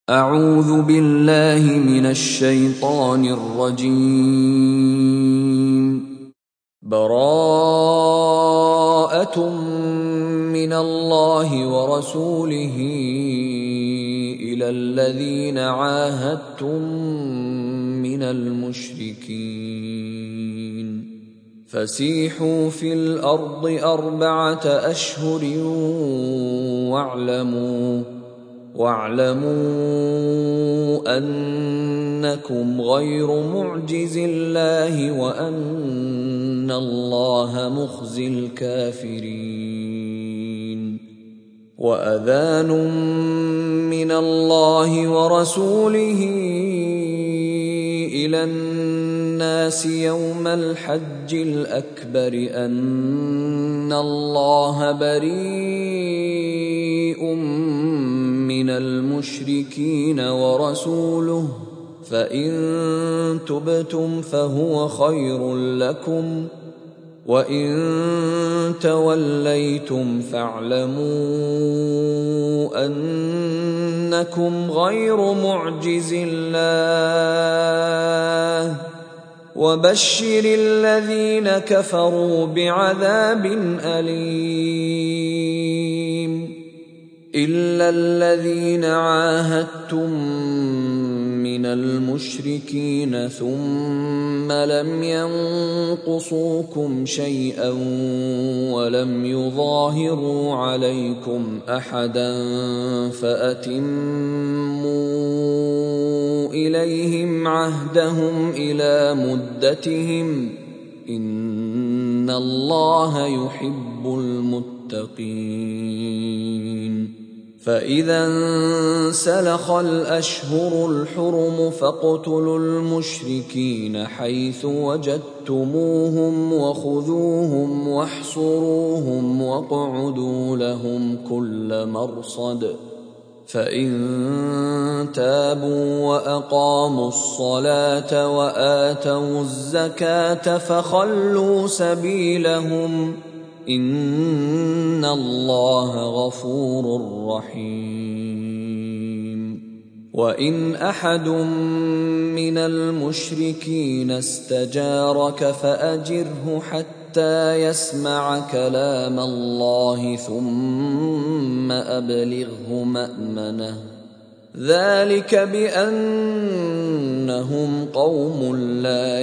أعوذ بالله من الشيطان الرجيم. براءة من الله ورسوله إلى الذين عاهدتم من المشركين فسيحوا في الأرض 4 أشهر واعلموا أنكم غير معجز الله وأن الله مخزي الكافرين. وأذان من الله ورسوله إلى الناس يوم الحج الأكبر أن الله بريء من المشركين ورسوله فإن تبتم فهو خير لكم وإن توليتم فاعلموا أنكم غير معجز الله وبشر الذين كفروا بعذاب أليم. إلا الذين عاهدتم من المشركين ثم لم ينقصوكم شيئا ولم يظاهروا عليكم أحدا فأتموا إليهم عهدهم إلى مدتهم إن الله يحب المتقين. فإذا انسلخ الأشهر الحرم فاقتلوا المشركين حيث وجدتموهم وخذوهم واحصروهم واقعدوا لهم كل مرصد. فإن تابوا وأقاموا الصلاة وآتوا الزكاة فخلوا سبيلهم إن الله غفور رحيم. وإن أحد من المشركين استجارك فأجره حتى يسمع كلام الله ثم أبلغه مأمنه ذلك بأنهم قوم لا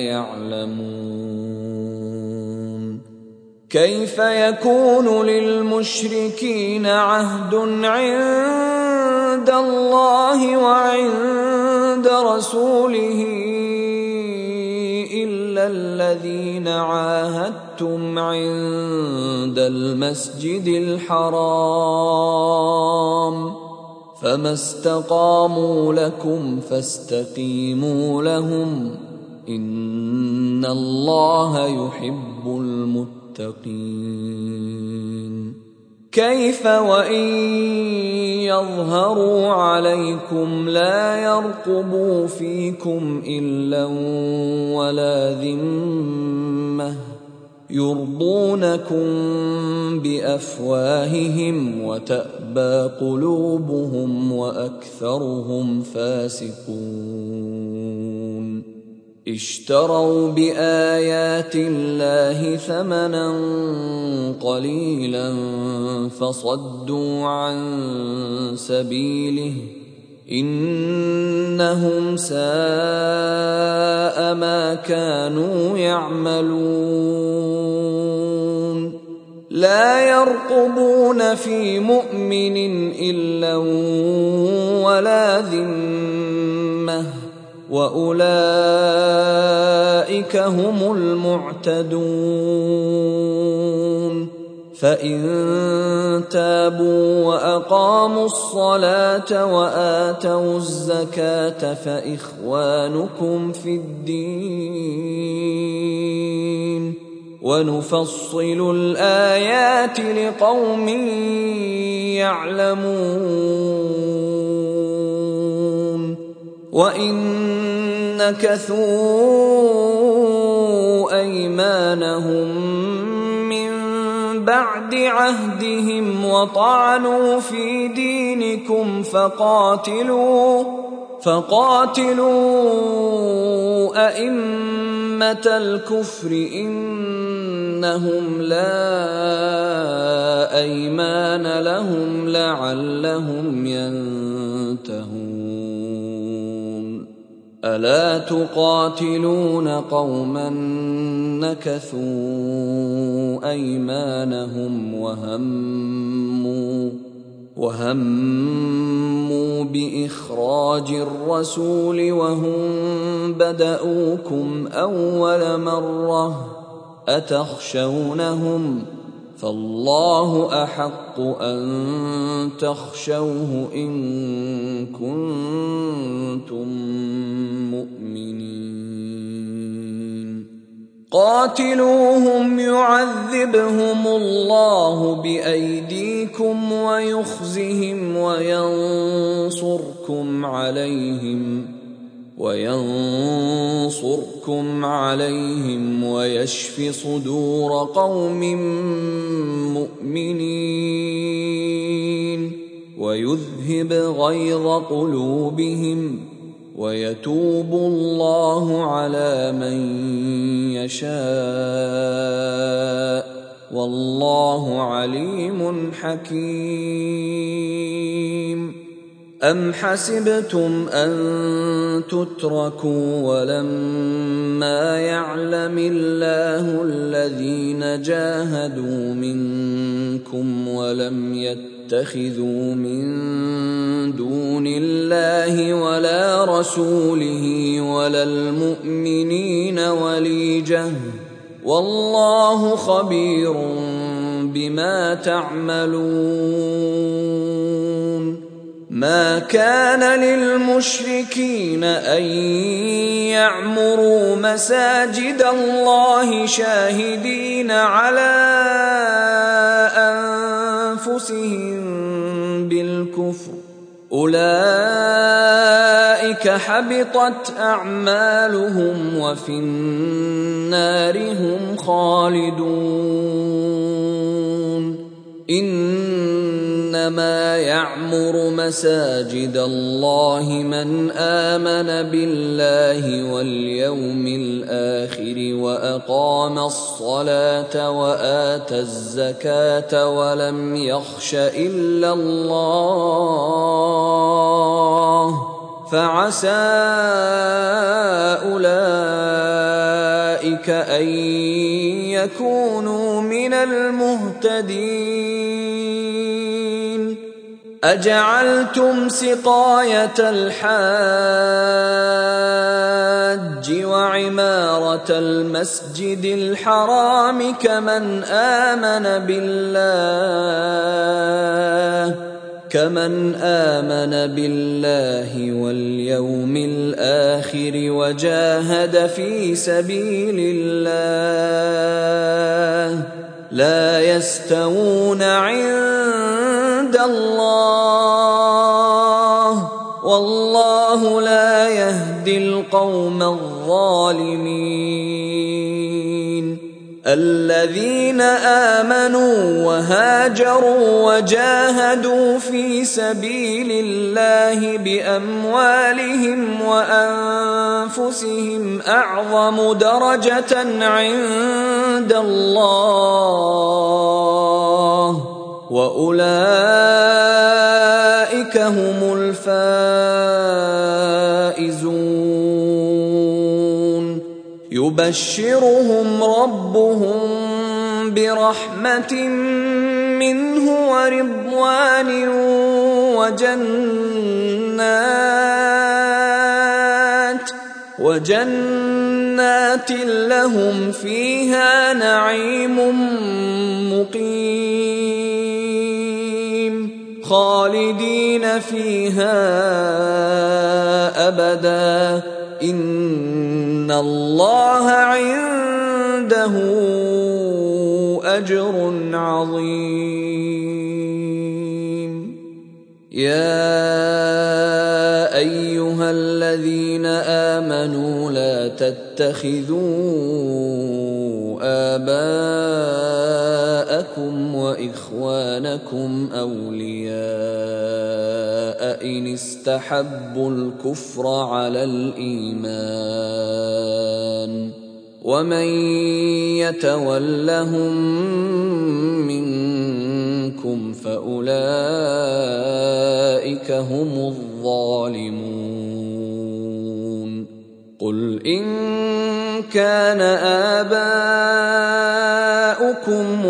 يعلمون. كيف يكون للمشركين عهد عند الله وعند رسوله إلا الذين عاهدتم عند المسجد الحرام فما استقاموا لكم فاستقيموا لهم إن الله يحب المتقين. كيف وإن يظهروا عليكم لا يرقبوا فيكم إلا ولا ذمة يرضونكم بأفواههم وتأبى قلوبهم وأكثرهم فاسقون. اشتروا بآيات الله ثمنا قليلا فصدوا عن سبيله إنهم ساء ما كانوا يعملون. لا يرقبون في مؤمن إلا ولا ذمة وأولئك هم المعتدون. فإن تابوا وأقاموا الصلاة وآتوا الزكاة فإخوانكم في الدين ونفصل الآيات لقوم يعلمون. وإن نكثوا أيمانهم من بعد عهدهم وطعنوا في دينكم فقاتلوا أئمة الكفر إنهم لا أيمان لهم لعلهم ينتهون. ألا تقاتلون قوما نكثوا أيمانهم وهموا بإخراج الرسول وهم بدؤوكم أول مرة أتخشونهم فالله أحق أن تخشوه إن كنتم مؤمنين. قاتلوهم يعذبهم الله بأيديكم ويخزهم وينصركم عليهم ويشف صدور قوم مؤمنين ويذهب غيظ قلوبهم ويتوب الله على من يشاء والله عليم حكيم. أم حسبتم أن تتركوا ولما يعلم الله الذين جاهدوا منكم ولم يتخذوا من دون الله ولا رسوله ولا المؤمنين وليجة والله خبير بما تعملون. ما كان للمشركين أن يعمروا مساجد الله شاهدين على أنفسهم بالكفر أولئك حبطت أعمالهم وفي النار هم خالدون. إنما يعمر مساجد الله من آمن بالله واليوم الآخر وأقام الصلاة وآتى الزكاة ولم يخش إلا الله فعسى أولئك أن يكونوا من المهتدين. أجعلتم سقاية الحاج وعمارة المسجد الحرام كمن آمن بالله واليوم الآخر وجاهد في سبيل الله لا يستوون عند الله والله لا يهدي القوم الظالمين. الذين آمنوا وهاجروا وجاهدوا في سبيل الله بأموالهم وأنفسهم أعظم درجة عند الله وأولئك هم الفائزون. يبشرهم ربهم برحمة منه ورضوان وجنات لهم فيها نعيم مقيم خالدين فيها أبدا إن الله عنده أجر عظيم. يا أيها الذين آمنوا لا تتخذوا آباءكم آباءكم وإخوانكم أولياء إن استحبوا الكفر على الإيمان ومن يتولهم منكم فأولئك هم الظالمون قل إن كان آباؤكم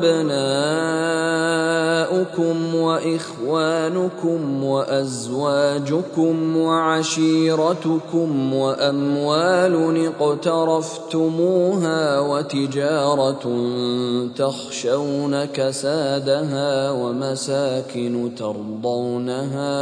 وأبناؤكم وإخوانكم وأزواجكم وعشيرتكم وأموال اقترفتموها وتجارة تخشون كسادها ومساكن ترضونها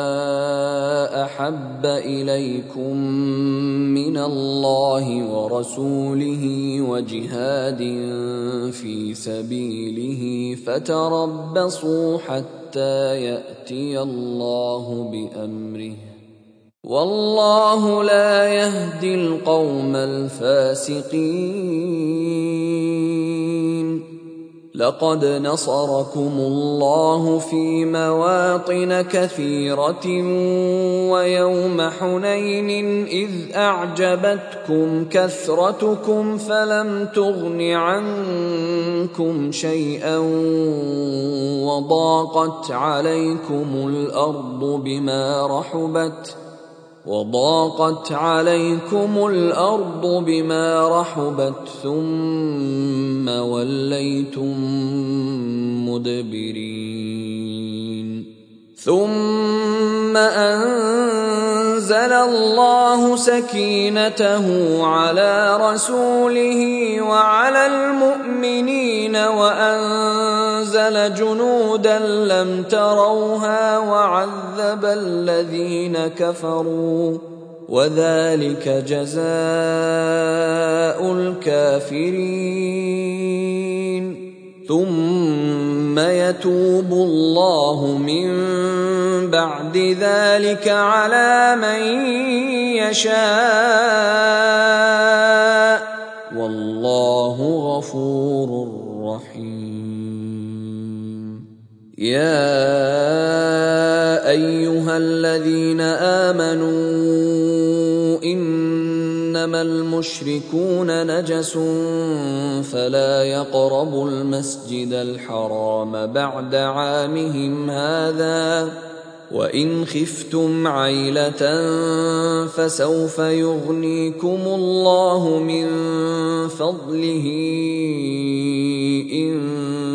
أحب إليكم من الله ورسوله وجهاد في سبيله فتربصوا حتى يأتي الله بأمره والله لا يهدي القوم الفاسقين لقد نصركم الله في مواطن كثيرة ويوم حنين إذ أعجبتكم كثرتكم فلم تغن عنكم شيئا وضاقت عليكم الأرض بما رحبت ثم وليتم مدبرين ثم أنزل الله سكينته على رسوله وعلى المؤمنين وأنزل جنودا لم تروها وعذب الذين كفروا وذلك جزاء الكافرين ثم يتوب الله من بعد ذلك على من يشاء والله غفور رحيم يا أيها الذين آمنوا إنما المشركون نجس فلا يقربوا المسجد الحرام بعد عامهم هذا وإن خفتم عيلة فسوف يغنيكم الله من فضله إن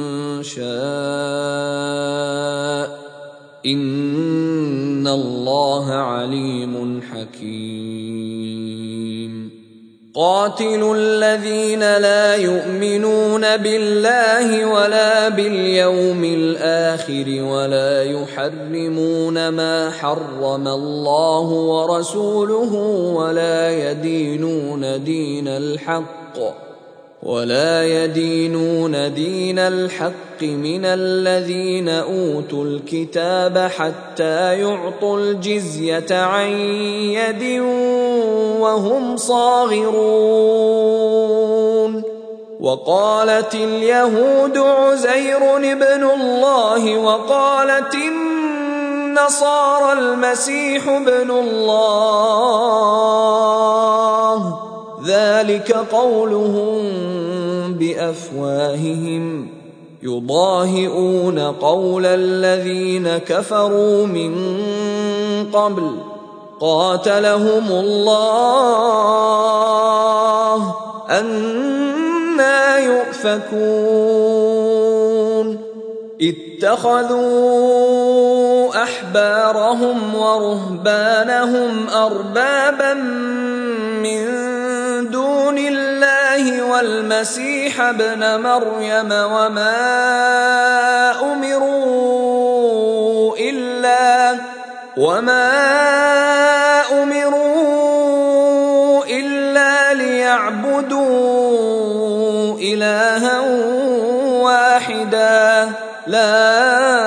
شاء إن الله عليم حكيم قاتلوا الذين لا يؤمنون بالله ولا باليوم الآخر ولا يحرمون ما حرم الله ورسوله ولا يدينون دين الحق من الذين أوتوا الكتاب حتى يعطوا الجزية عن يد وهم صاغرون وقالت اليهود عزير ابن الله وقالت النصارى المسيح ابن الله ذلك قولهم بأفواههم يضاهئون قول الذين كفروا من قبل قاتلهم الله أنى يؤفكون اتخذوا أحبارهم ورهبانهم أربابا من دون الله والمسيح ابن مريم وما أمروا إلا ليعبدوا إلها واحدا لا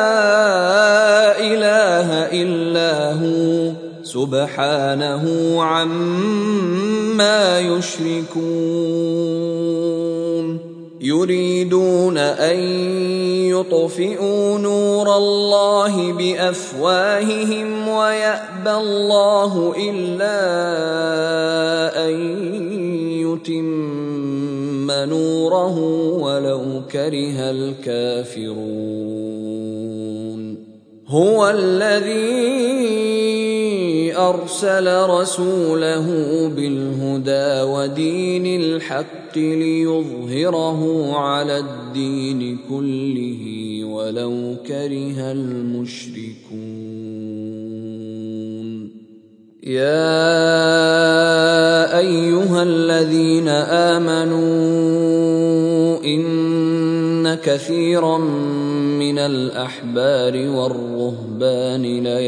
إله إلا هو سبحانه عما يشركون يريدون أن يطفئوا نور الله بأفواههم ويأبى الله إلا أن يتم نوره ولو كره الكافرون هو الذي أرسل رسوله بالهدى ودين الحق ليظهره على الدين كله ولو كره المشركون يا أيها الذين آمنوا إن كثيرا من الأحبار والرهبان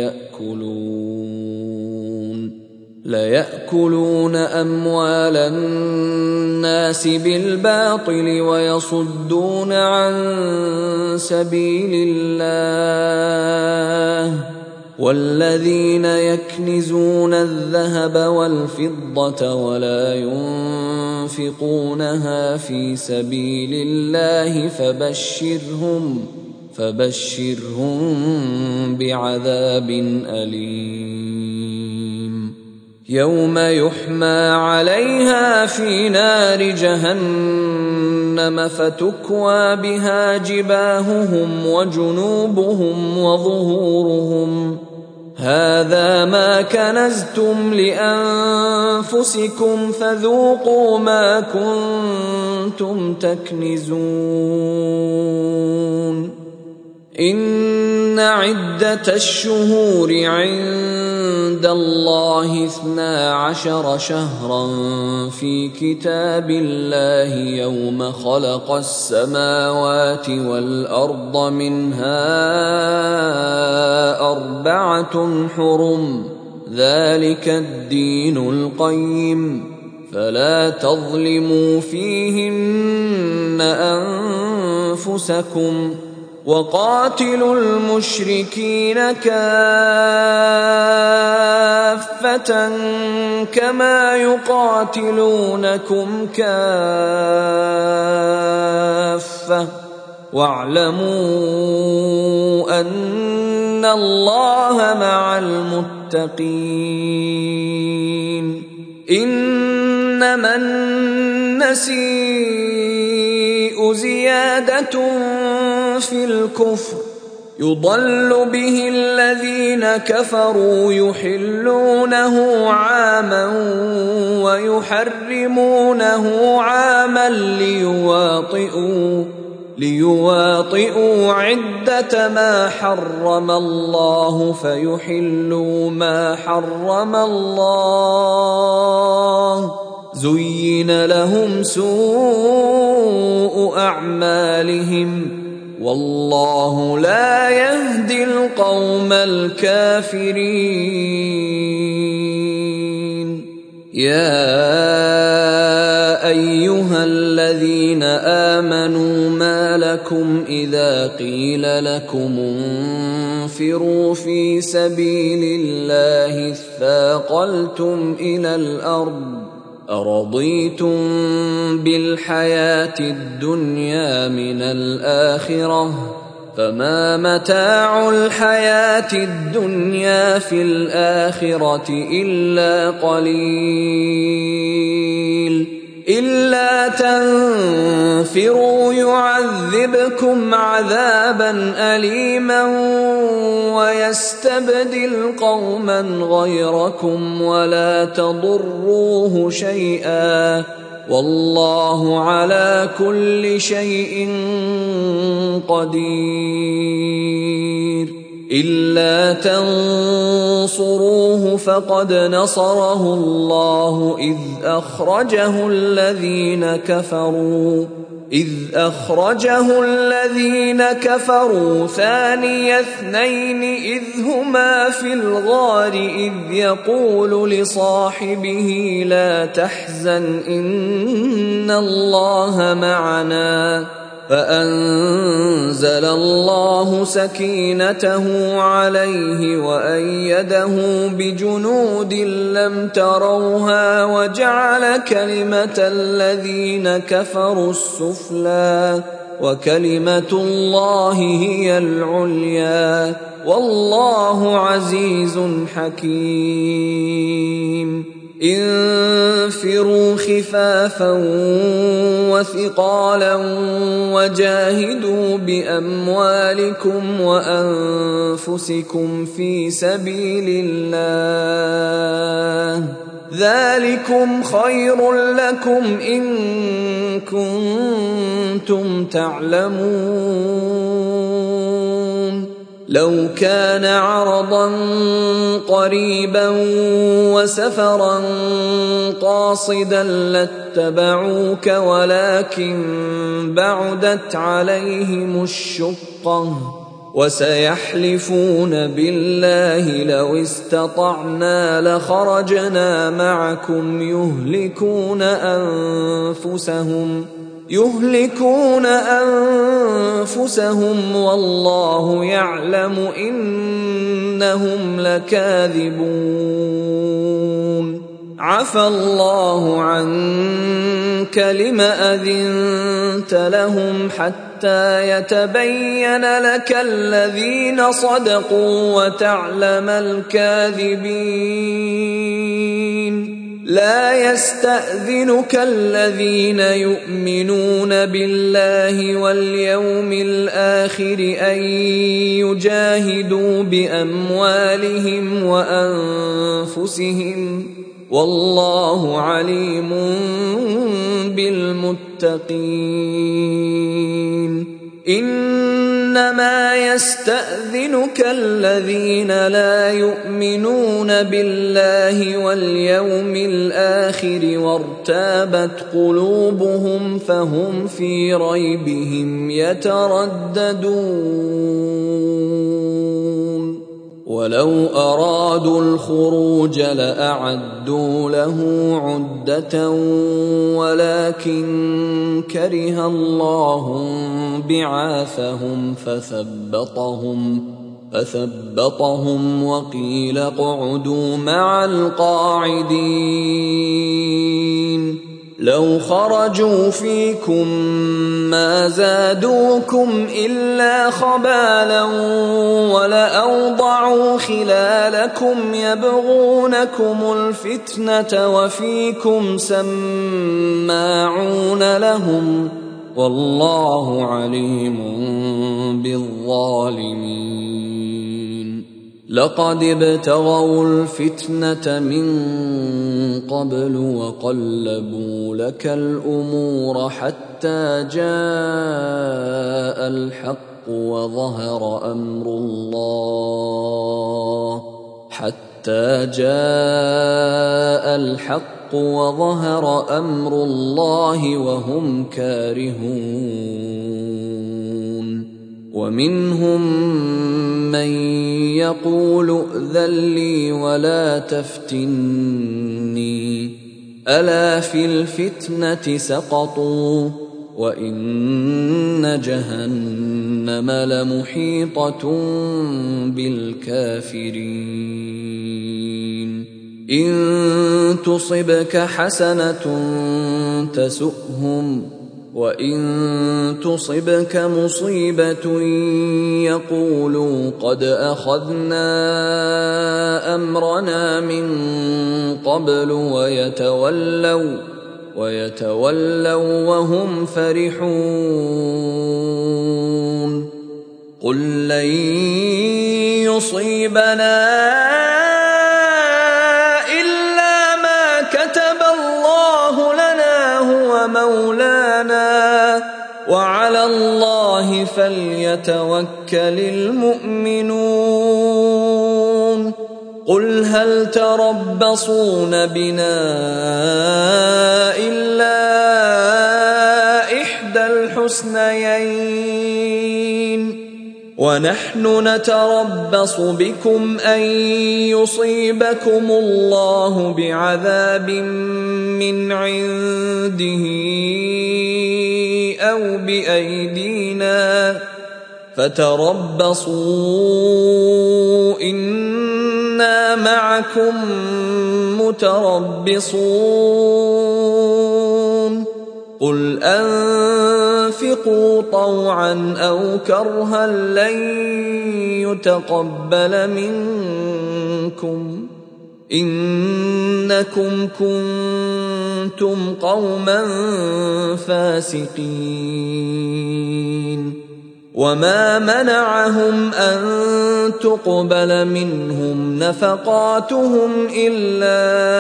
ليأكلون أموال الناس بالباطل ويصدون عن سبيل الله والذين يكنزون الذهب والفضة ولا ينفقونها في سبيل الله فبشرهم بعذاب أليم يوم يحمى عليها في نار جهنم فتكوى بها جباههم وجنوبهم وظهورهم هذا ما كنزتم لأنفسكم فذوقوا ما كنتم تكنزون إن عدة الشهور عند الله 12 شهرا في كتاب الله يوم خلق السماوات والأرض منها 4 حرم ذلك الدين القيم فلا تظلموا فيهن أنفسكم وقاتلوا المشركين كافة كما يقاتلونكم كافة واعلموا أن الله مع المتقين إنما النسيء زيادة في الكفر يضل به الذين كفروا يحلونه عاما ويحرمونه عاما ليواطئوا عدة ما حرم الله فيحلوا ما حرم الله زين لهم سوء أعمالهم والله لا يهدي القوم الكافرين يا أيها الذين آمنوا ما لكم إذا قيل لكم انفروا في سبيل الله اثاقلتم إلى الأرض أرضيتم بالحياة الدنيا من الآخرة فما متاع الحياة الدنيا في الآخرة إلا قليل إلا تنفروا يعذبكم عذابا أليما ويستبدل قوما غيركم ولا تضروه شيئا والله على كل شيء قدير إلا تنصروه فقد نصره الله إذ أخرجه الذين كفروا ثاني اثنين إذ هما في الغار إذ يقول لصاحبه لا تحزن إن الله معنا فأنزل الله سكينته عليه وأيده بجنود لم تروها وجعل كلمة الذين كفروا السفلى وكلمة الله هي العليا والله عزيز حكيم. انفروا خفافا وثقالا وجاهدوا بأموالكم وأنفسكم في سبيل الله ذلكم خير لكم إن كنتم تعلمون. لو كان عرضا قريبا وسفرا قاصدا لاتبعوك ولكن بعدت عليهم الشقة وسيحلفون بالله لو استطعنا لخرجنا معكم يهلكون أنفسهم والله يعلم إنهم لكاذبون. عفى الله عنك لم أذنت لهم حتى يتبين لك الذين صدقوا وتعلم الكاذبين. لا يستأذنك الذين يؤمنون بالله واليوم الآخر أن يجاهدوا بأموالهم وأنفسهم والله عليم بالمتقين. إنما يستأذنك الذين لا يؤمنون بالله واليوم الآخر وارتابت قلوبهم فهم في ريبهم يترددون. ولو أرادوا الخروج لأعدوا له عدة ولكن كره الله بعاثهم فثبطهم وقيل اقعدوا مع القاعدين. لو خرجوا فيكم ما زادوكم إلا خبالا ولأوضعوا خلالكم يبغونكم الفتنة وفيكم سماعون لهم والله عليم بالظالمين. لقد ابتغوا الفتنة من قبل وقلبوا لك الأمور حتى جاء الحق وظهر أمر الله وهم كارهون. ومنهم من يقول ائذن لي ولا تفتني ألا في الفتنة سقطوا وإن جهنم لمحيطة بالكافرين. إن تصبك حسنة تسؤهم وإن تصبك مصيبة يقولوا قد أخذنا أمرنا من قبل ويتولوا وهم فرحون. قل لن يصيبنا إلا ما كتب الله لنا هو مولانا وعلى الله فليتوكل المؤمنون. قل هل تربصون بنا إلا إحدى الحسنيين ونحن نتربص بكم أن يصيبكم الله بعذاب من عنده أو بأيدينا فتربصوا إنا معكم متربصون قل أنفقوا طوعا أو كرها لن يتقبل منكم إنكم كنتم قوما فاسقين وما منعهم أن تقبل منهم نفقاتهم إلا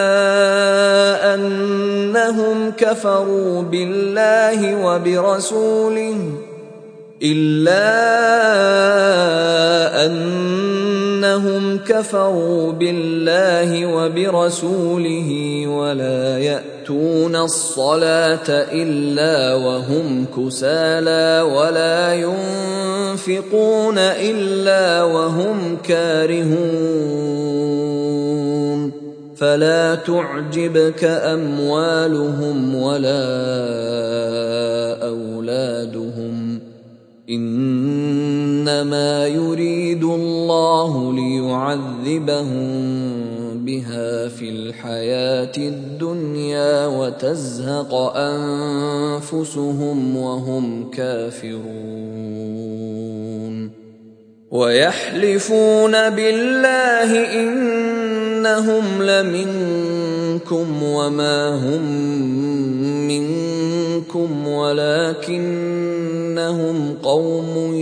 أنهم كفروا بالله وبرسوله ولا يأتون الصلاة إلا وهم كسالى ولا ينفقون إلا وهم كارهون فلا تعجبك أموالهم ولا أولادهم إنما يريد الله ليعذبهم بها في الحياة الدنيا وتزهق أنفسهم وهم كافرون ويحلفون بالله إنهم لمنكم وما هم منكم ولكنهم قوم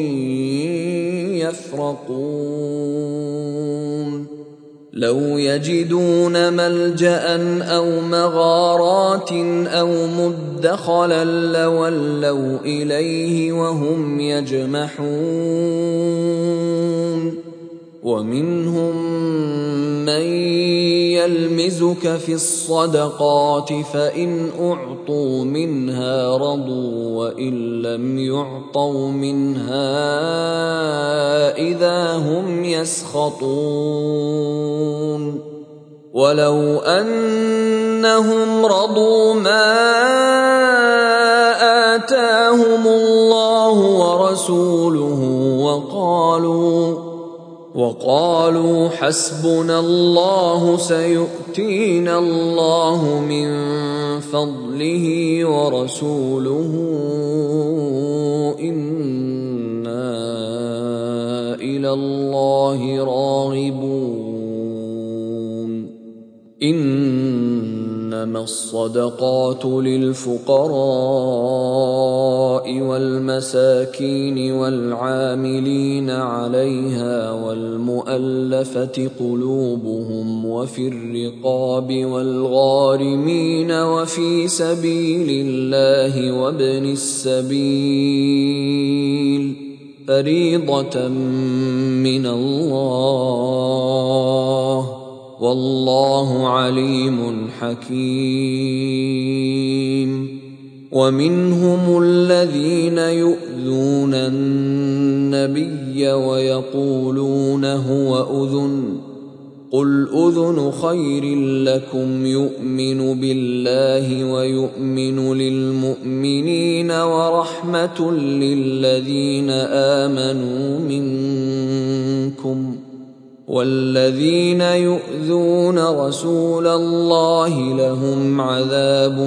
يفرقون لو يجدون ملجأ أو مغارات أو مدخلا لولوا إليه وهم يجمحون ومنهم من يلمزك في الصدقات فإن أعطوا منها رضوا وإن لم يعطوا منها إذا هم يسخطون ولو أنهم رضوا ما آتاهم الله ورسوله وقالوا حسبنا الله سيؤتينا الله من فضله ورسوله إنا إلى الله راغبون إنما الصدقات للفقراء والمساكين والعاملين عليها والمؤلفة قلوبهم وفي الرقاب والغارمين وفي سبيل الله وابن السبيل فريضة من الله والله عليم حكيم ومنهم الذين يؤذون النبي ويقولون هو أذن قل أذن خير لكم يؤمن بالله ويؤمن للمؤمنين ورحمة للذين آمنوا منكم والذين يؤذون رسول الله لهم عذاب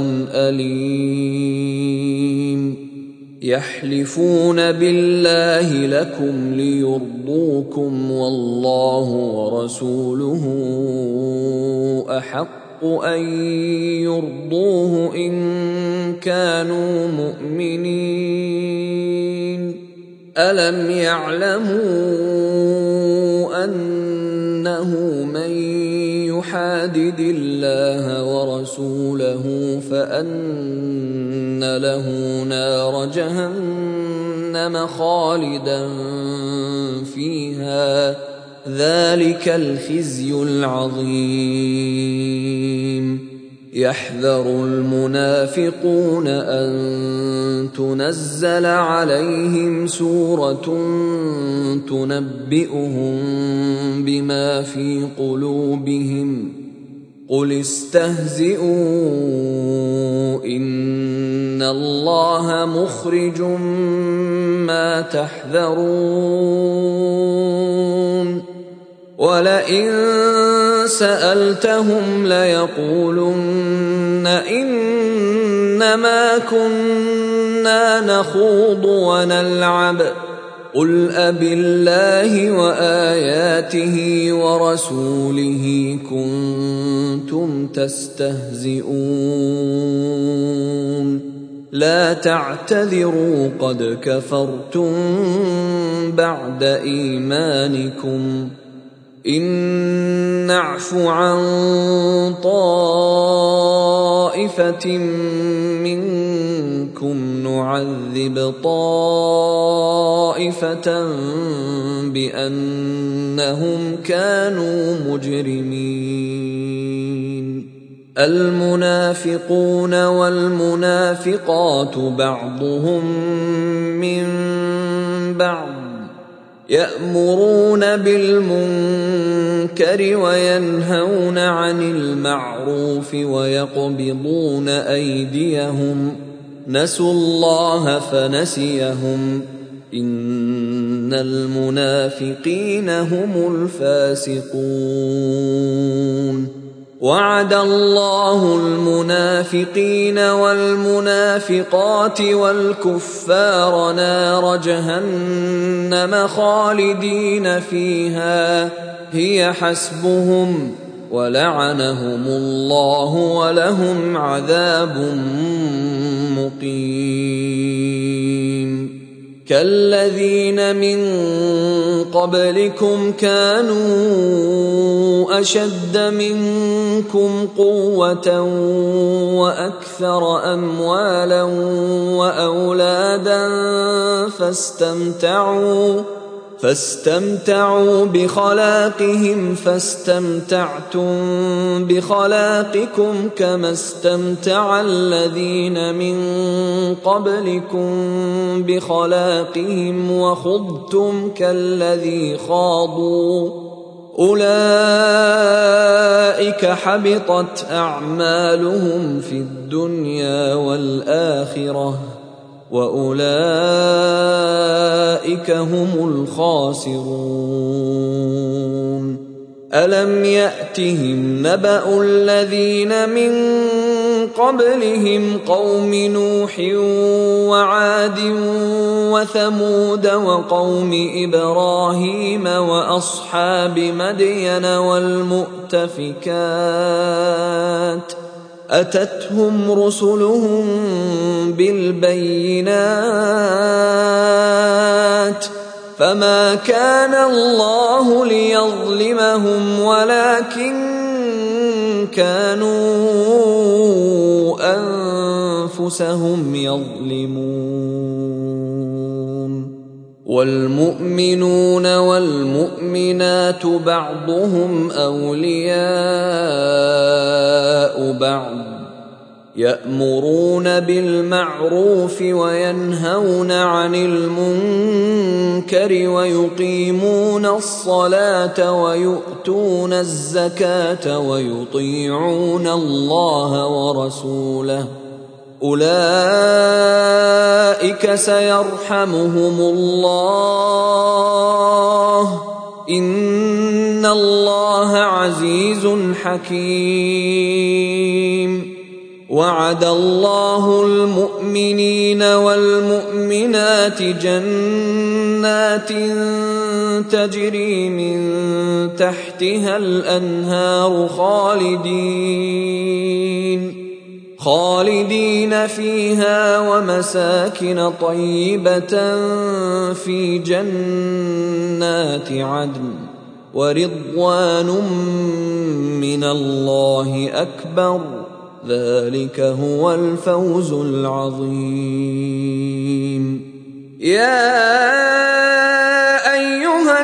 أليم يحلفون بالله لكم ليرضوكم والله ورسوله أحق أن يرضوه إن كانوا مؤمنين ألم يعلموا أنه من يحادد الله ورسوله فأن له نار جهنم خالدا فيها ذلك الخزي العظيم يحذر المنافقون أن تنزل عليهم سورة تنبئهم بما في قلوبهم قل استهزئوا إن إن الله مخرج ما تحذرون ولئن سألتهم ليقولن إنما كنا نخوض ونلعب قل أبالله وآياته ورسوله كنتم تستهزئون لا تعتذروا قد كفرتم بعد إيمانكم إن نعف عن طائفة منكم نعذب طائفة بأنهم كانوا مجرمين المنافقون والمنافقات بعضهم من بعض يأمرون بالمنكر وينهون عن المعروف ويقبضون أيديهم نسوا الله فنسيهم إن المنافقين هم الفاسقون وعد الله المنافقين والمنافقات والكفار نار جهنم خالدين فيها هي حسبهم ولعنهم الله ولهم عذاب مقيم كالذين من قبلكم كانوا أشد منكم قوة وأكثر أموالا وأولادا فاستمتعوا بخلاقهم فاستمتعتم بخلاقكم كما استمتع الذين من قبلكم بخلاقهم وخضتم كالذي خاضوا أولئك حبطت أعمالهم في الدنيا والآخرة وأولئك هم الخاسرون ألم يأتهم نبأ الذين من قبلهم قوم نوح وعاد وثمود وقوم إبراهيم وأصحاب مدين والمؤتفكات أتتهم رسلهم بالبينات فما كان الله ليظلمهم ولكن كانوا أنفسهم يظلمون والمؤمنون والمؤمنات بعضهم أولياء بعض يأمرون بالمعروف وينهون عن المنكر ويقيمون الصلاة ويؤتون الزكاة ويطيعون الله ورسوله أولئك سيرحمهم الله إن الله عزيز حكيم وعد الله المؤمنين والمؤمنات جنات تجري من تحتها الأنهار خالدين فيها ومساكن طيبة في جنات عدن ورضوان من الله أكبر ذلك هو الفوز العظيم يا أيها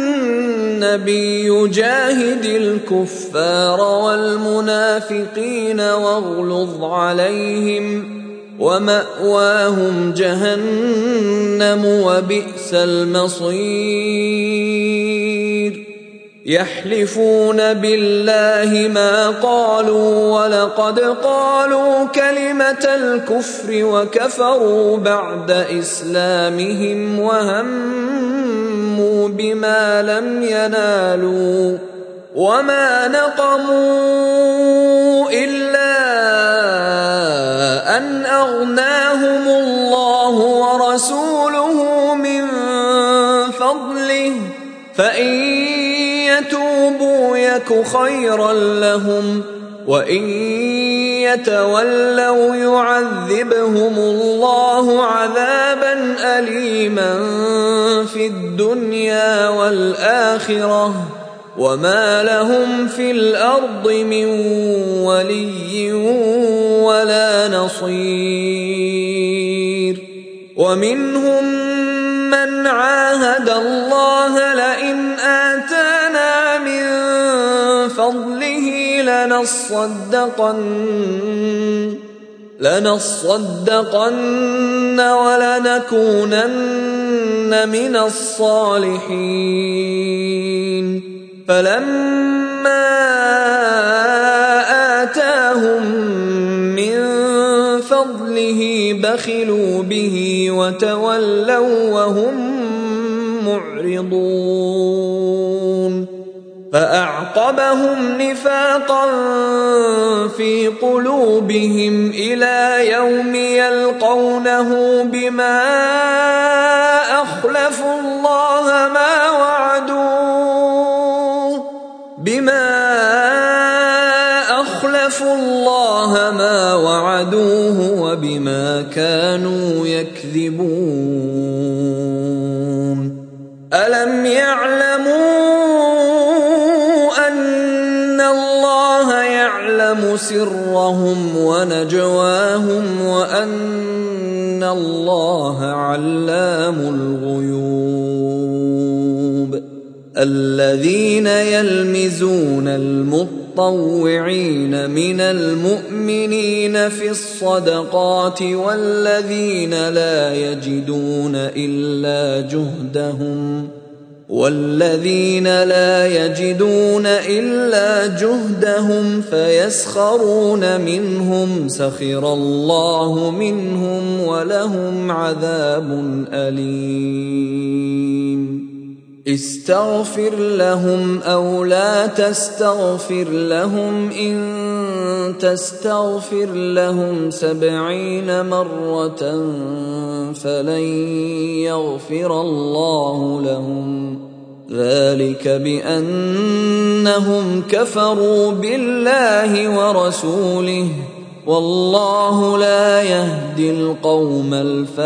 النبي جاهد الكفار والمنافقين واغلظ عليهم ومأواهم جهنم وبئس المصير يحلفون بالله ما قالوا ولقد قالوا كلمة الكفر وكفروا بعد إسلامهم وهموا بما لم ينالوا وما نقموا إلا أن أغناهم الله ورسوله من فضله فإن يتوبوا يك خيرا لهم وإن يتولوا يعذبهم الله عذابا أليما في الدنيا والآخرة وما لهم في الأرض من ولي ولا نصير. ومنهم من عاهد الله لئن آتانا من فضله لنصدقن ولنكونن من الصالحين. فلما آتاهم من فضله بخلوا به وتولوا وهم معرضون. فأعقبهم نفاقا في قلوبهم إلى يوم يلقونه بما أخلفوا الله ما وعدوه وبما كانوا يكذبون. ألم يعلموا أن الله يعلم سرهم ونجواهم وأن الله علام الغيوب. الذين يلمزون المطوعين من المؤمنين في الصدقات والذين لا يجدون إلا جهدهم فيسخرون منهم سخر الله منهم ولهم عذاب أليم. استغفر لهم أو لا تستغفر لهم إن تستغفر لهم 70 مرة فلن يغفر الله لهم ذلك بأنهم كفروا بالله ورسوله والله لا يهدي القوم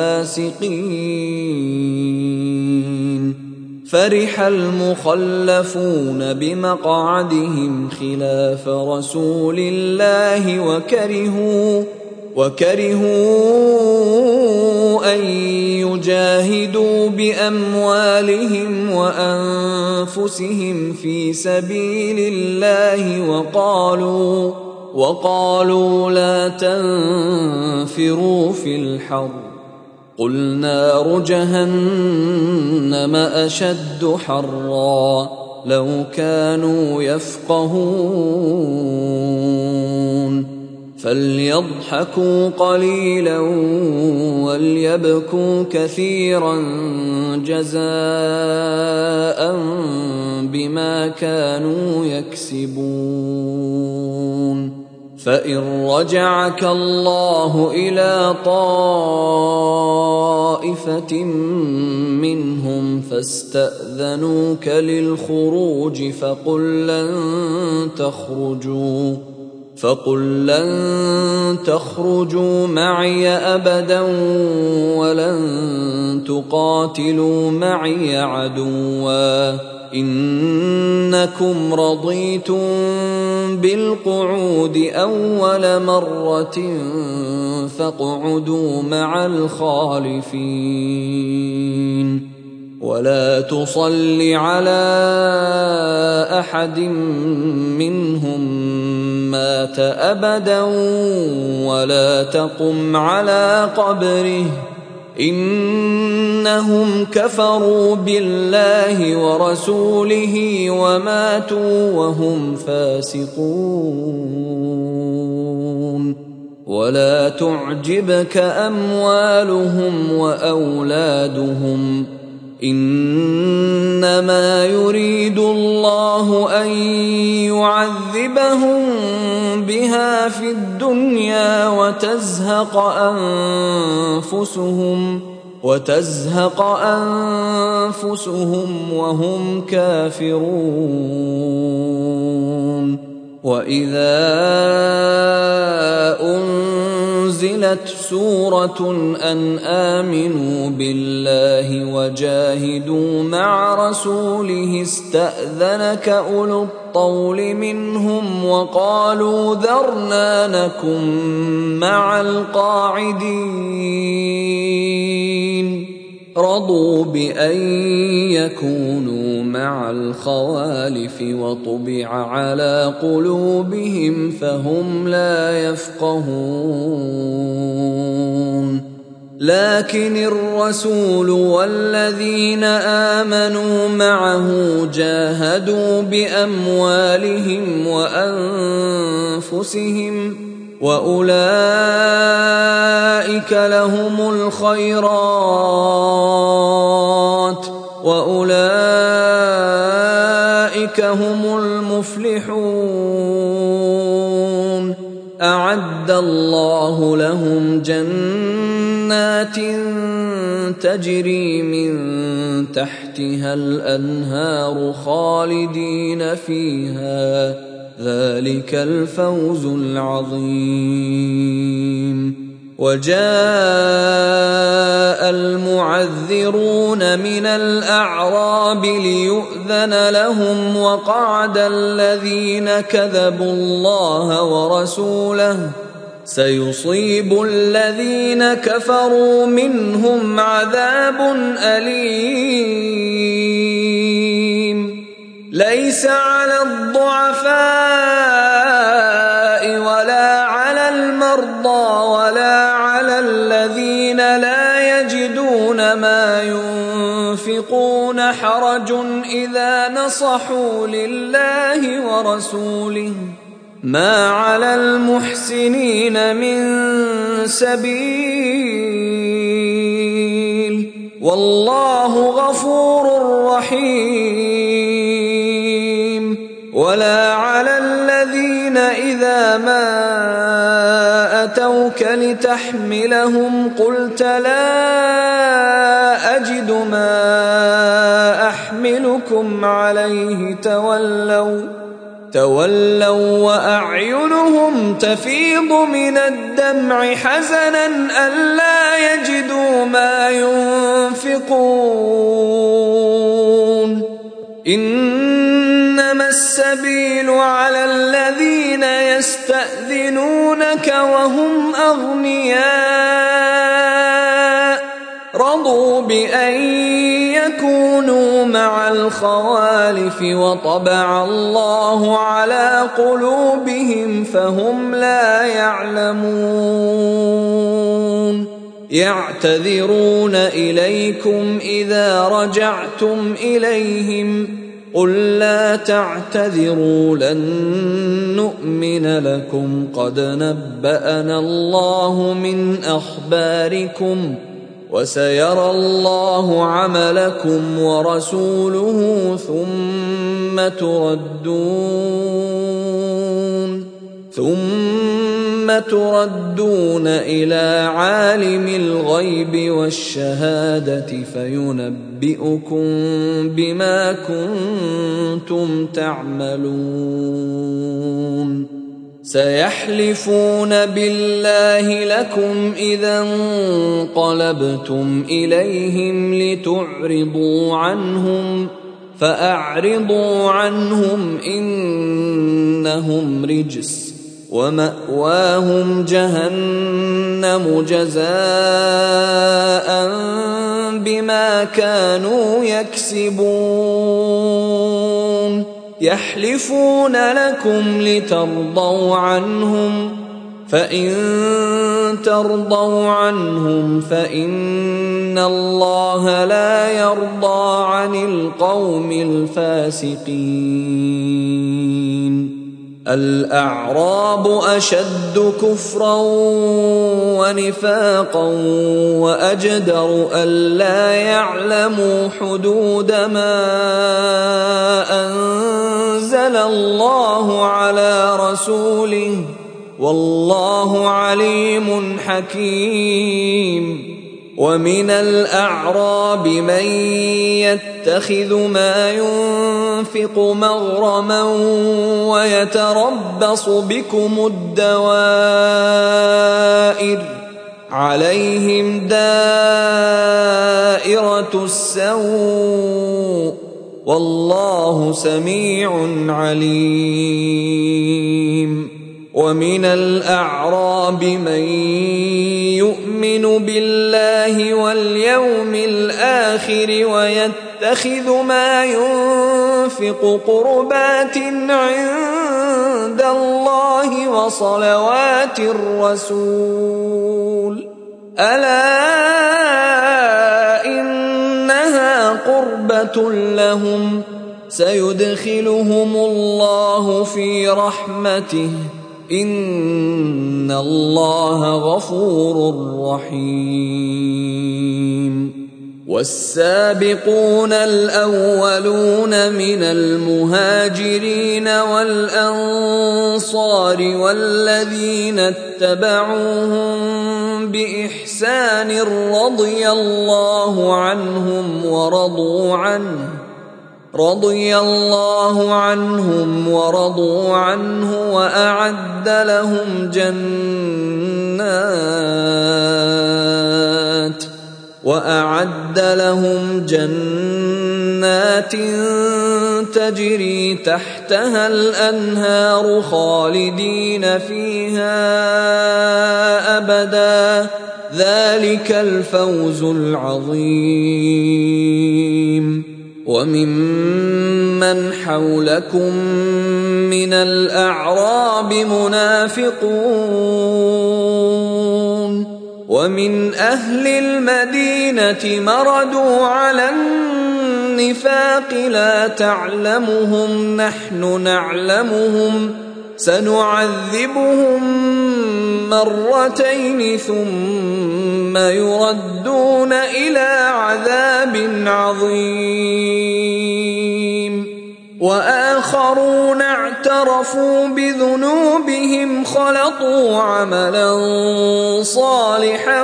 الفاسقين. فرح المخلفون بمقعدهم خلاف رسول الله وكرهوا أن يجاهدوا بأموالهم وأنفسهم في سبيل الله وقالوا لا تنفروا في الحر قل نار جهنم أشد حرا لو كانوا يفقهون. فليضحكوا قليلا وليبكوا كثيرا جزاء بما كانوا يكسبون. فإن رجعك الله إلى طائفة منهم فاستأذنوك للخروج فقل لن تخرجوا معي أبدا ولن تقاتلوا معي عدوا إنكم رضيتم بالقعود أول مرة فاقعدوا مع الخالفين. ولا تصل على أحد منهم مات أبدا ولا تقم على قبره إنهم كفروا بالله ورسوله وماتوا وهم فاسقون. ولا تعجبك أموالهم وأولادهم، إنما يريد الله أن يعذبهم بها في الدنيا وتزهق أنفسهم وهم كافرون. وإذا أنزلت سورة أن آمنوا بالله وجاهدوا مع رسوله استأذنك أولو الطول منهم وقالوا ذرنا نكن مع القاعدين، رضوا بأن يكونوا مع الخوالف وطبع على قلوبهم فهم لا يفقهون. لكن الرسول والذين آمنوا معه جاهدوا بأموالهم وأنفسهم، وأولئك لهم الخيرات وأولئك هم المفلحون. أعد الله لهم جنات تجري من تحتها الأنهار خالدين فيها، ذلك الفوز العظيم. وجاء المعذرون من الأعراب ليؤذن لهم وقعد الذين كذبوا الله ورسوله، سيصيب الذين كفروا منهم عذاب أليم. ليس على الضعفاء ولا على المرضى ولا على الذين لا يجدون ما ينفقون حرج إذا نصحوا لله ورسوله، ما على المحسنين من سبيل، والله غفور رحيم. ولا على الذين إذا ما أتوك لتحملهم قلت لا أجد ما أحملكم عليه تولوا وأعينهم تفيض من الدمع حزنا ألا يجدوا ما ينفقون. إنما السبيل على الذين يستأذنونك وهم أغنياء، رضوا بأن يكونوا مع الخوالف وطبع الله على قلوبهم فهم لا يعلمون. يعتذرون إليكم إذا رجعتم إليهم، قل لا تعتذروا لن نؤمن لكم قد نبأنا الله من أخباركم وسيرى الله عملكم ورسوله ثم تردون إلى عالم الغيب والشهادة فينبئكم بما كنتم تعملون. سيحلفون بالله لكم إذا انقلبتم إليهم لتعرضوا عنهم، فأعرضوا عنهم إنهم رجس، ومأواهم جهنم جزاء بما كانوا يكسبون. يحلفون لكم لترضوا عنهم، فإن ترضوا عنهم فإن الله لا يرضى عن القوم الفاسقين. الأعراب أشد كفرا ونفاقا وأجدر ألا يعلموا حدود ما أنزل الله على رسوله والله عليم حكيم. ومن الأعراب من يتخذ ما ينفق مغرما ويتربص بكم الدوائر عليهم دائرة السوء والله سميع عليم. ومن الأعراب من يؤمن بالله واليوم الآخر ويتخذ ما ينفق قربات عند الله وصلوات الرسول ألا إنها قربة لهم سيدخلهم الله في رحمته إن الله غفور رحيم. والسابقون الأولون من المهاجرين والأنصار والذين اتبعوهم بإحسان رضي الله عنهم ورضوا عنه وأعد لهم جنات تجري تحتها الأنهار خالدين فيها أبدا ذلك الفوز العظيم. وممن حولكم من الأعراب منافقون ومن أهل المدينة مردوا على النفاق لا تعلمهم نحن نعلمهم سنعذبهم مرتين ثم يردون إلى عذاب عظيم. وآخرون اعترفوا بذنوبهم خلطوا عملا صالحا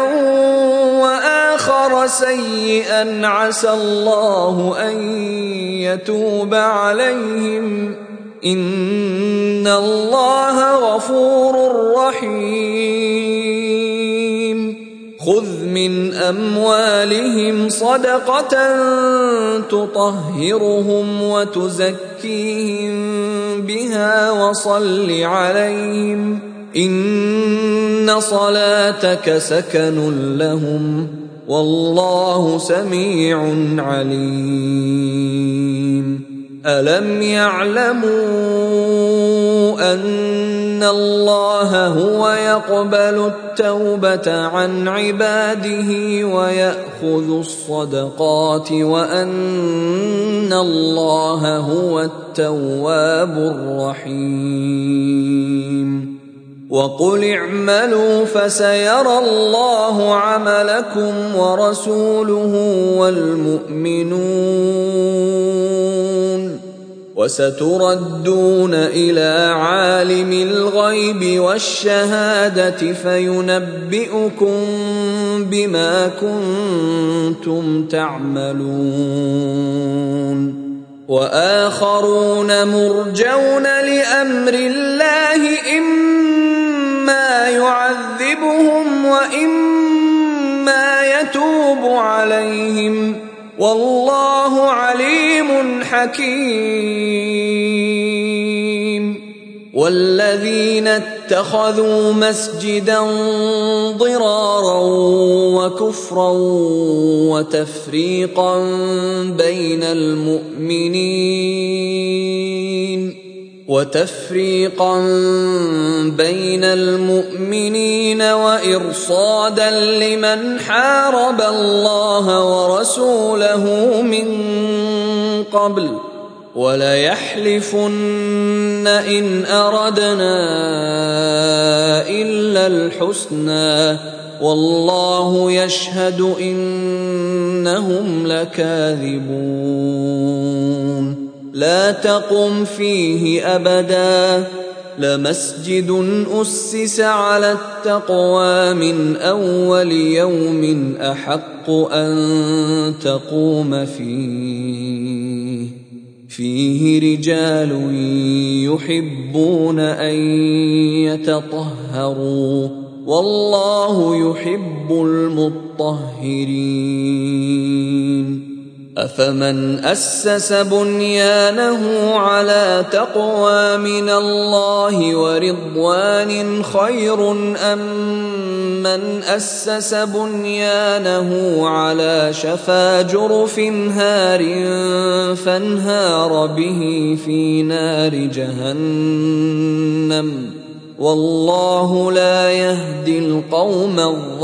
وآخر سيئا عسى الله أن يتوب عليهم إن الله غفور رحيم. خذ من أموالهم صدقة تطهرهم وتزكيهم بها وصل عليهم إن صلاتك سكن لهم والله سميع عليم. ألم يعلموا أن الله هو يقبل التوبة عن عباده ويأخذ الصدقات وأن الله هو التواب الرحيم. وقل اعملوا فسيرى الله عملكم ورسوله والمؤمنون وستردون إلى عالم الغيب والشهادة فينبئكم بما كنتم تعملون. وآخرون مرجون لأمر الله إما يعذبهم وإما يتوب عليهم والله عليم حكيم. والذين اتخذوا مسجدا ضرارا وكفرا وتفريقا بين المؤمنين وتفريقا بين المؤمنين وإرصادا لمن حارب الله ورسوله من قبل وليحلفن إن أردنا إلا الحسنى والله يشهد إنهم لكاذبون لا تقم فيه أبدا لمسجد أسس على التقوى من أول يوم أحق أن تقوم فيه رجال يحبون أن يتطهروا والله يحب المطهرين أفمن أسس بنيانه على تقوى من الله ورضوان خير أم من أسس بنيانه على شفا جرف هار فانهار به في نار جهنم والله لا يهدي القوم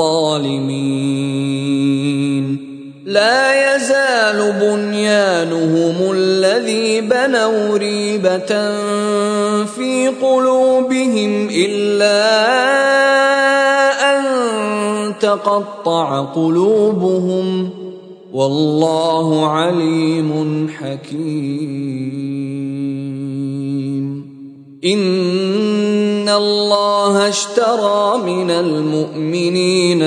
الظالمين لا يزال بنيانهم الذي بنوا ريبة في قلوبهم إلا أن تقطع قلوبهم والله عليم حكيم إن الله اشترى من المؤمنين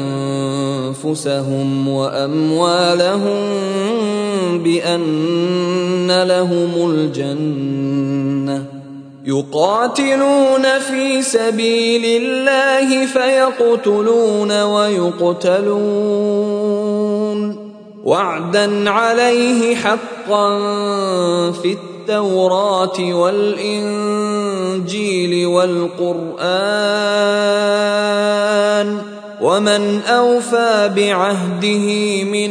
أنفسهم وأموالهم بأن لهم الجنة يقاتلون في سبيل الله فيقتلون ويقتلون وعدا عليه حقا في التوراة والإنجيل والقرآن ومن أوفى بعهده من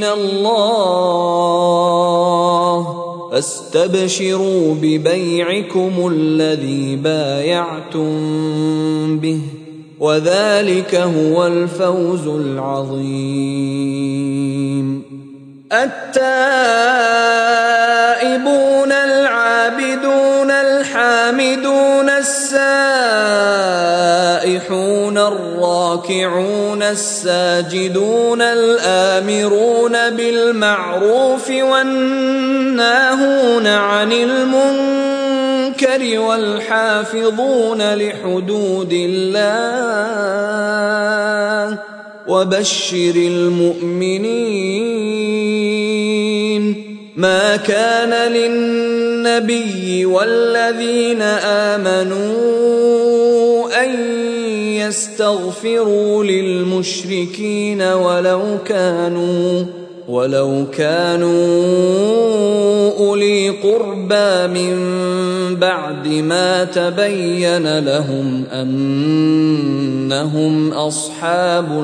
الله فاستبشروا ببيعكم الذي بايعتم به وذلك هو الفوز العظيم التائبون العابدون الحامدون السائحون الراكعون الساجدون الآمرون بالمعروف والناهون عن المنكر والحافظون لحدود الله وبشر المؤمنين ما كان للنبي والذين آمنوا أن يستغفروا للمشركين ولو كانوا أولي قربى من بعد ما تبين لهم أنهم أصحاب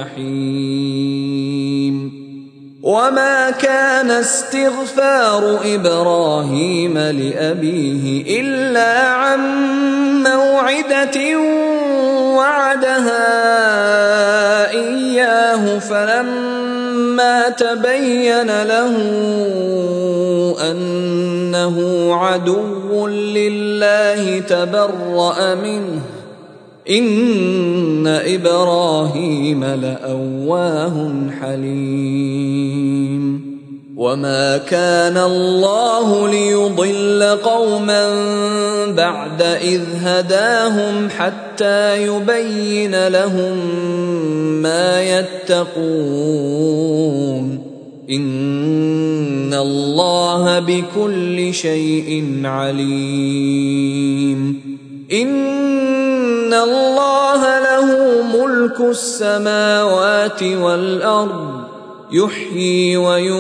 الجحيم وما كان استغفار إبراهيم لأبيه إلا عن موعدة وعدها إياه فلما تبين له أنه عدو لله تبرأ منه إن إبراهيم لأواه حليم وما كان الله ليضل قوما بعد إذ هداهم حتى يبين لهم ما يتقون إن الله بكل شيء عليم إن الله له ملك السماوات والأرض يحيي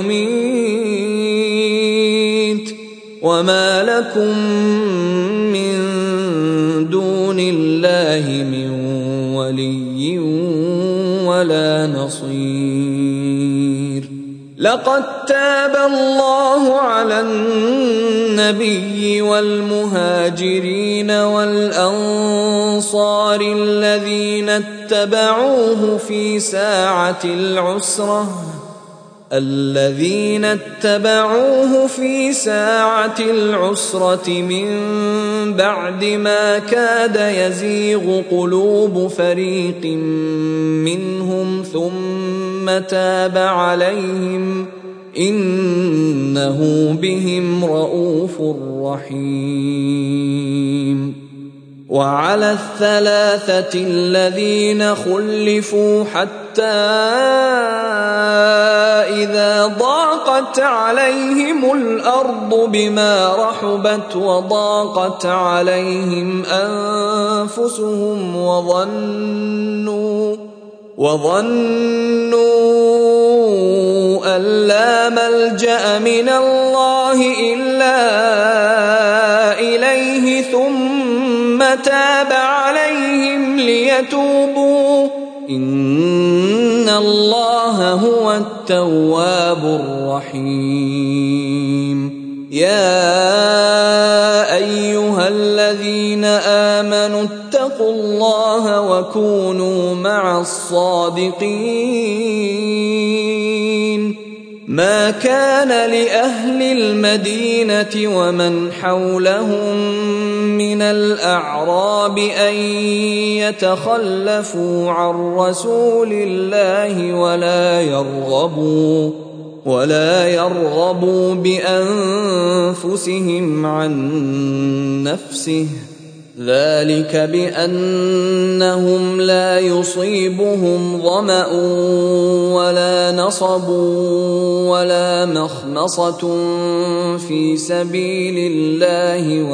ويميت وما لكم من دون الله من ولي ولا نصير لقد تاب الله على النبي والمهاجرين والأنصار الذين اتبعوه في ساعة العسرة من بعد ما كاد يزيغ قلوب فريق منهم ثم تاب عليهم إنه بهم رءوف رحيم. وعلى الثلاثة الذين خلفوا حتى إذا ضاقت عليهم الأرض بما رحبت وضاقت عليهم أنفسهم وظنوا أن لا ملجأ من الله إلا إليه ثم تاب عليهم ليتوبوا إن الله هو التواب الرحيم. يا أيها الذين آمنوا اتقوا الله وكونوا مع الصادقين. ما كان لأهل المدينة ومن حولهم من الأعراب أن يتخلفوا عن رسول الله ولا يرغبوا بأنفسهم عن نفسه، ذلك بأنهم لا يصيبهم ظمأ ولا نصب ولا مخمصة في سبيل الله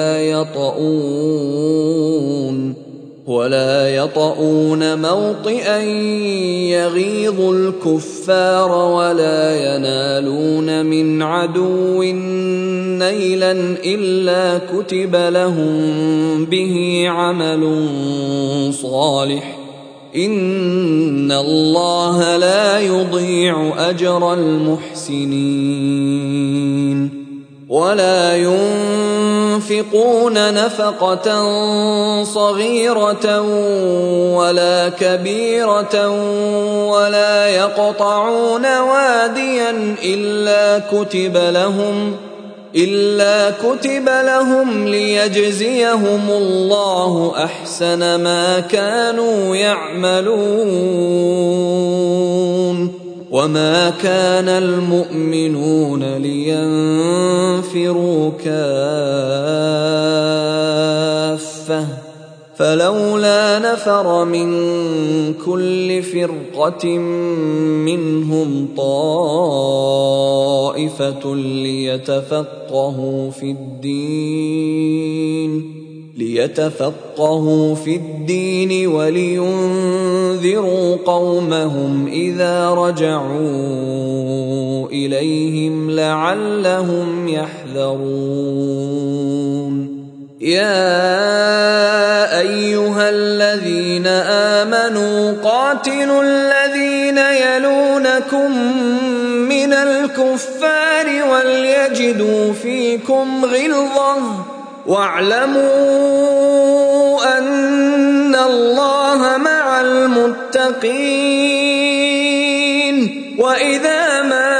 ولا يطؤون موطئا يغيظ الكفار ولا ينالون من عدو نيلا إلا كتب لهم به عمل صالح إن الله لا يضيع أجر المحسنين. ولا ينفقون نفقة صغيرة ولا كبيرة ولا يقطعون واديا إلا كتب لهم ليجزيهم الله أحسن ما كانوا يعملون. وما كان المؤمنون لينفروا كافة فلولا نفر من كل فرقة منهم طائفة ليتفقهوا في الدين ولينذروا قومهم إذا رجعوا إليهم لعلهم يحذرون. يا أيها الذين آمنوا قاتلوا الذين يلونكم من الكفار وليجدوا فيكم غلظة واعلموا أن الله مع المتقين. وإذا ما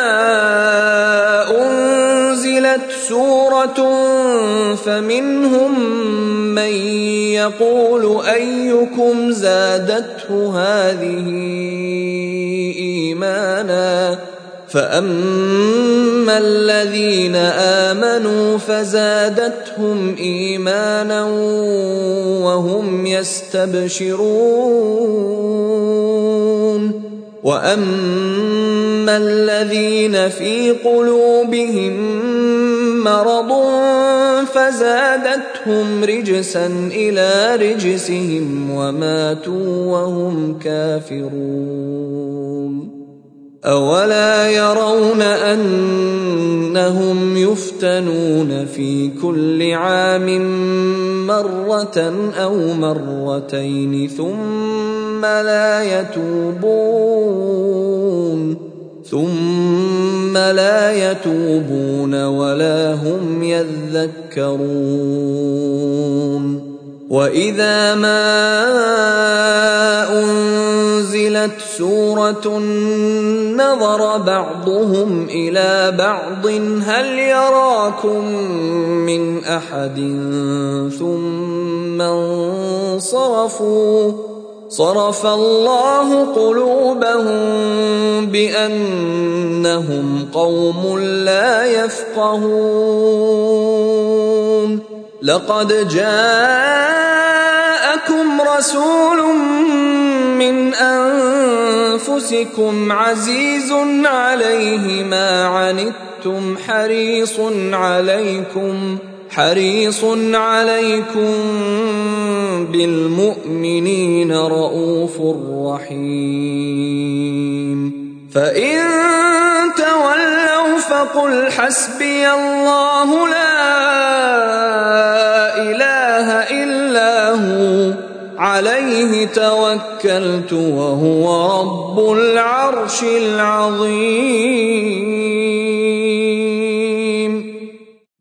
أنزلت سورة فمنهم من يقول أيكم زادته هذه إيمانا فأما الذين آمنوا فزادتهم إيمانا وهم يستبشرون. وأما الذين في قلوبهم مرض فزادتهم رجسا إلى رجسهم وماتوا وهم كافرون. أولا يرون أنهم يفتنون في كل عام مرة أو مرتين ثم لا يتوبون ثم لا يتوبون ولا هم يذكرون وإذا ما أنزلت سورة نظر بعضهم إلى بعض هل يراكم من أحد ثم انصرفوا صرف الله قلوبهم بأنهم قوم لا يفقهون لقد جاءكم رسول من أنفسكم عزيز عليه ما عنتم حريص عليكم بالمؤمنين رؤوف رحيم فإن تولوا فقل حسبي الله لا إله إلا هو عليه توكلت وهو رب العرش العظيم.